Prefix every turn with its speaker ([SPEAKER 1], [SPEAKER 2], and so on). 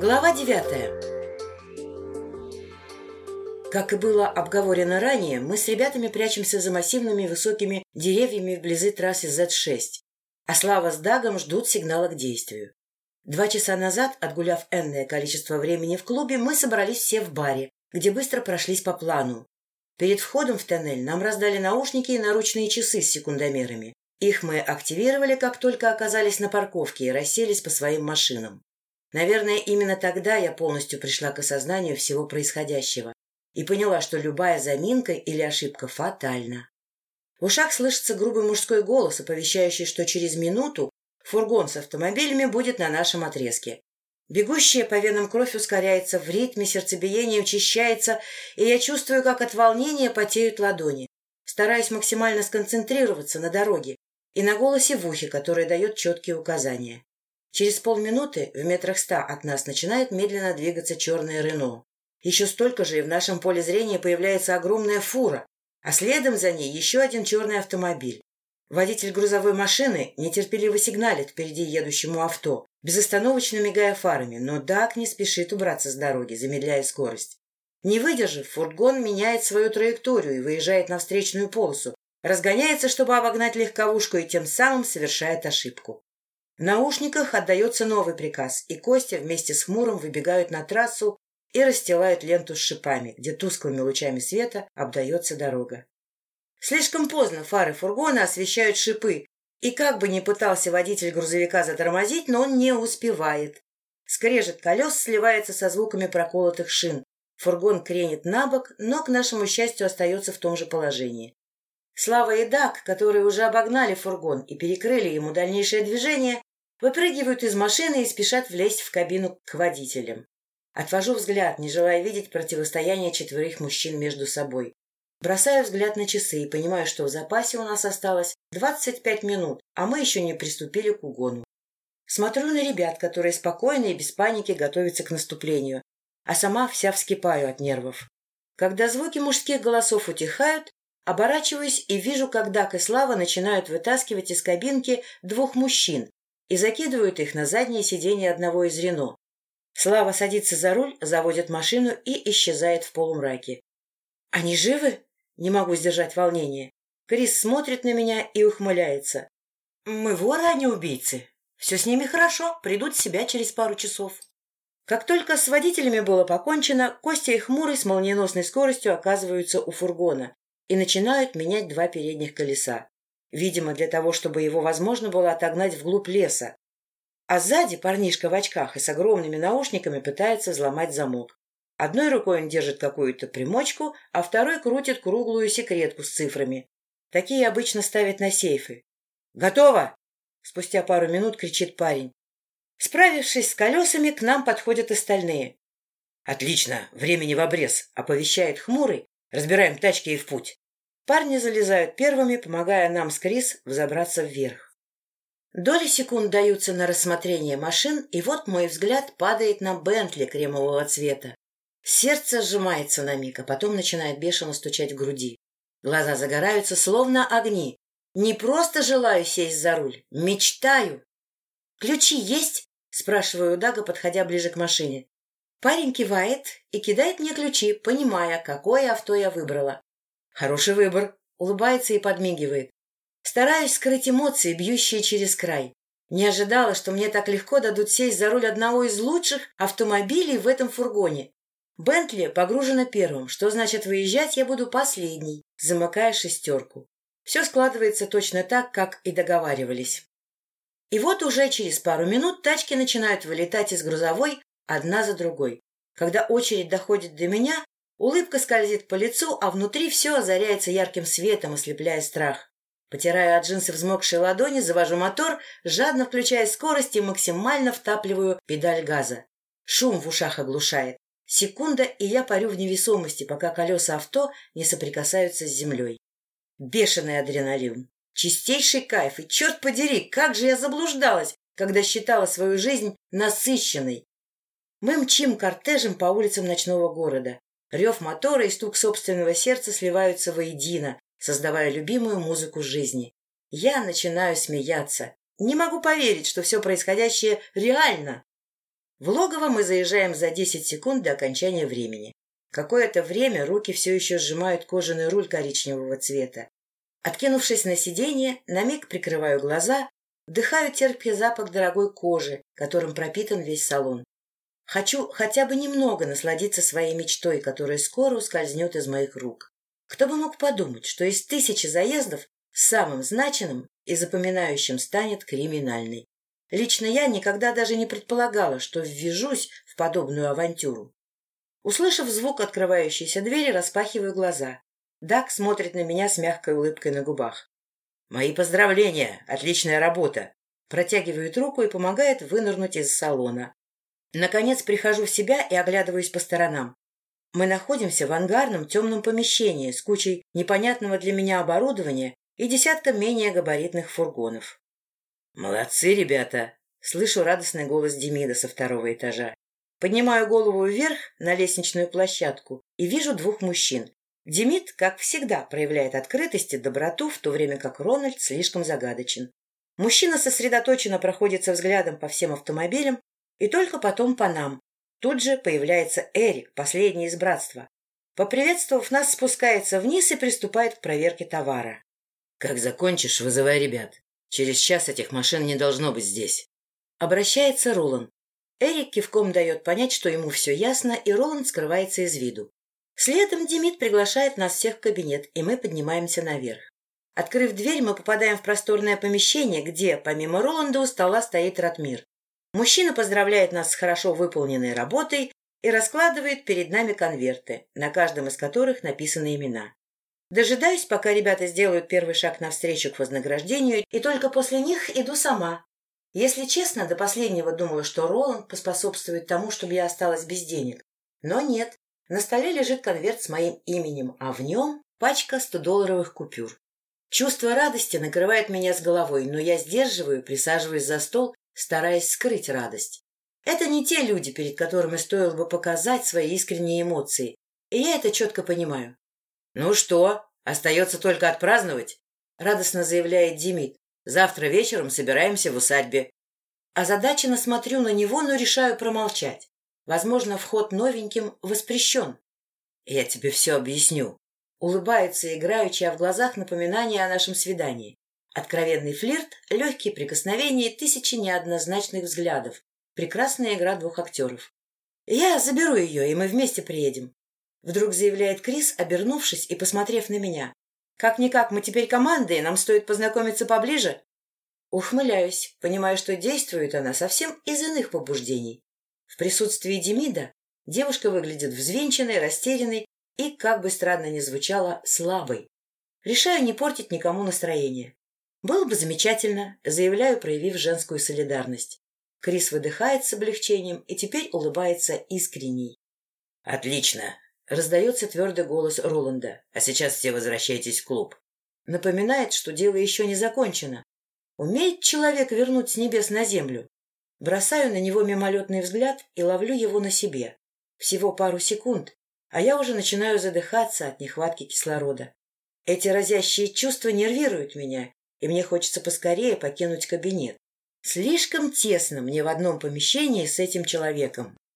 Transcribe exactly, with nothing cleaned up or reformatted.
[SPEAKER 1] Глава девятая. Как и было обговорено ранее, мы с ребятами прячемся за массивными высокими деревьями вблизи трассы зет шесть, а Слава с Дагом ждут сигнала к действию. Два часа назад, отгуляв энное количество времени в клубе, мы собрались все в баре, где быстро прошлись по плану. Перед входом в тоннель нам раздали наушники и наручные часы с секундомерами. Их мы активировали, как только оказались на парковке, и расселись по своим машинам. Наверное, именно тогда я полностью пришла к осознанию всего происходящего и поняла, что любая заминка или ошибка фатальна. В ушах слышится грубый мужской голос, оповещающий, что через минуту фургон с автомобилями будет на нашем отрезке. Бегущая по венам кровь ускоряется, в ритме сердцебиение учащается, и я чувствую, как от волнения потеют ладони. Стараюсь максимально сконцентрироваться на дороге и на голосе в ухе, который дает четкие указания. Через полминуты в метрах ста от нас начинает медленно двигаться черное Рено. Еще столько же и в нашем поле зрения появляется огромная фура, а следом за ней еще один черный автомобиль. Водитель грузовой машины нетерпеливо сигналит впереди едущему авто, безостановочно мигая фарами, но Даг не спешит убраться с дороги, замедляя скорость. Не выдержав, фургон меняет свою траекторию и выезжает на встречную полосу, разгоняется, чтобы обогнать легковушку, и тем самым совершает ошибку. В наушниках отдается новый приказ, и Костя вместе с Хмурым выбегают на трассу и расстилают ленту с шипами, где тусклыми лучами света обдается дорога. Слишком поздно фары фургона освещают шипы, и как бы ни пытался водитель грузовика затормозить, но он не успевает. Скрежет колес сливается со звуками проколотых шин. Фургон кренит на бок, но, к нашему счастью, остается в том же положении. Слава и Даг, которые уже обогнали фургон и перекрыли ему дальнейшее движение, выпрыгивают из машины и спешат влезть в кабину к водителям. Отвожу взгляд, не желая видеть противостояние четверых мужчин между собой. Бросаю взгляд на часы и понимаю, что в запасе у нас осталось двадцать пять минут, а мы еще не приступили к угону. Смотрю на ребят, которые спокойно и без паники готовятся к наступлению, а сама вся вскипаю от нервов. Когда звуки мужских голосов утихают, оборачиваюсь и вижу, как Даг и Слава начинают вытаскивать из кабинки двух мужчин и закидывают их на заднее сиденье одного из Рено. Слава садится за руль, заводит машину и исчезает в полумраке. «Они живы?» Не могу сдержать волнение. Крис смотрит на меня и ухмыляется. «Мы воры, а не убийцы. Все с ними хорошо, придут в себя через пару часов». Как только с водителями было покончено, Костя и Хмурый с молниеносной скоростью оказываются у фургона и начинают менять два передних колеса. Видимо, для того, чтобы его возможно было отогнать вглубь леса. А сзади парнишка в очках и с огромными наушниками пытается взломать замок. Одной рукой он держит какую-то примочку, а второй крутит круглую секретку с цифрами. Такие обычно ставят на сейфы. «Готово!» — спустя пару минут кричит парень. Справившись с колесами, к нам подходят остальные. «Отлично! Времени в обрез!» — оповещает Хмурый. «Разбираем тачки и в путь!» Парни залезают первыми, помогая нам с Крис взобраться вверх. Доли секунд даются на рассмотрение машин, и вот мой взгляд падает на Бентли кремового цвета. Сердце сжимается на миг, а потом начинает бешено стучать в груди. Глаза загораются, словно огни. Не просто желаю сесть за руль, мечтаю. «Ключи есть?» — спрашиваю у Дага, подходя ближе к машине. Парень кивает и кидает мне ключи, понимая, какое авто я выбрала. «Хороший выбор», — улыбается и подмигивает. Стараюсь скрыть эмоции, бьющие через край. Не ожидала, что мне так легко дадут сесть за руль одного из лучших автомобилей в этом фургоне. Бентли погружена первым, что значит выезжать я буду последней, замыкая шестерку. Все складывается точно так, как и договаривались. И вот уже через пару минут тачки начинают вылетать из грузовой одна за другой. Когда очередь доходит до меня, улыбка скользит по лицу, а внутри все озаряется ярким светом, ослепляя страх. Потираю от джинсы взмокшие ладони, завожу мотор, жадно включая скорость и максимально втапливаю педаль газа. Шум в ушах оглушает. Секунда, и я парю в невесомости, пока колеса авто не соприкасаются с землей. Бешеный адреналин. Чистейший кайф. И, черт подери, как же я заблуждалась, когда считала свою жизнь насыщенной. Мы мчим кортежем по улицам ночного города. Рев мотора и стук собственного сердца сливаются воедино, создавая любимую музыку жизни. Я начинаю смеяться. Не могу поверить, что все происходящее реально. В логово мы заезжаем за десять секунд до окончания времени. Какое-то время руки все еще сжимают кожаный руль коричневого цвета. Откинувшись на сиденье, на миг прикрываю глаза, вдыхаю терпкий запах дорогой кожи, которым пропитан весь салон. Хочу хотя бы немного насладиться своей мечтой, которая скоро ускользнет из моих рук. Кто бы мог подумать, что из тысячи заездов самым значимым и запоминающим станет криминальный. Лично я никогда даже не предполагала, что ввяжусь в подобную авантюру. Услышав звук открывающейся двери, распахиваю глаза. Даг смотрит на меня с мягкой улыбкой на губах. «Мои поздравления! Отличная работа!» Протягивает руку и помогает вынырнуть из салона. Наконец прихожу в себя и оглядываюсь по сторонам. Мы находимся в ангарном темном помещении с кучей непонятного для меня оборудования и десятком менее габаритных фургонов. «Молодцы, ребята!» — слышу радостный голос Демида со второго этажа. Поднимаю голову вверх на лестничную площадку и вижу двух мужчин. Демид, как всегда, проявляет открытость и доброту, в то время как Рональд слишком загадочен. Мужчина сосредоточенно проходится взглядом по всем автомобилям и только потом по нам. Тут же появляется Эрик, последний из братства. Поприветствовав нас, спускается вниз и приступает к проверке товара. «Как закончишь, вызывай ребят. Через час этих машин не должно быть здесь». Обращается Роланд. Эрик кивком дает понять, что ему все ясно, и Роланд скрывается из виду. Следом Демид приглашает нас всех в кабинет, и мы поднимаемся наверх. Открыв дверь, мы попадаем в просторное помещение, где, помимо Роланда, у стола стоит Ратмир. Мужчина поздравляет нас с хорошо выполненной работой и раскладывает перед нами конверты, на каждом из которых написаны имена. Дожидаюсь, пока ребята сделают первый шаг навстречу к вознаграждению, и только после них иду сама. Если честно, до последнего думала, что Роланд поспособствует тому, чтобы я осталась без денег. Но нет. На столе лежит конверт с моим именем, а в нем пачка стодолларовых купюр. Чувство радости накрывает меня с головой, но я сдерживаю и присаживаюсь за стол, стараясь скрыть радость. Это не те люди, перед которыми стоило бы показать свои искренние эмоции, и я это четко понимаю. «Ну что, остается только отпраздновать?» — радостно заявляет Демид. «Завтра вечером собираемся в усадьбе». Озадаченно смотрю на него, но решаю промолчать. Возможно, вход новеньким воспрещен. «Я тебе все объясню». Улыбается играючи, а в глазах напоминание о нашем свидании. Откровенный флирт, легкие прикосновения и тысячи неоднозначных взглядов. Прекрасная игра двух актеров. «Я заберу ее, и мы вместе приедем», — вдруг заявляет Крис, обернувшись и посмотрев на меня. «Как-никак мы теперь команда, и нам стоит познакомиться поближе». Ухмыляюсь, понимая, что действует она совсем из иных побуждений. В присутствии Демида девушка выглядит взвинченной, растерянной и, как бы странно ни звучало, слабой. Решаю не портить никому настроение. «Было бы замечательно», — заявляю, проявив женскую солидарность. Крис выдыхает с облегчением и теперь улыбается искренней. «Отлично!» — раздается твердый голос Роланда. «А сейчас все возвращайтесь в клуб». Напоминает, что дело еще не закончено. Умеет человек вернуть с небес на землю? Бросаю на него мимолетный взгляд и ловлю его на себе. Всего пару секунд, а я уже начинаю задыхаться от нехватки кислорода. Эти разящие чувства нервируют меня, и мне хочется поскорее покинуть кабинет. Слишком тесно мне в одном помещении с этим человеком.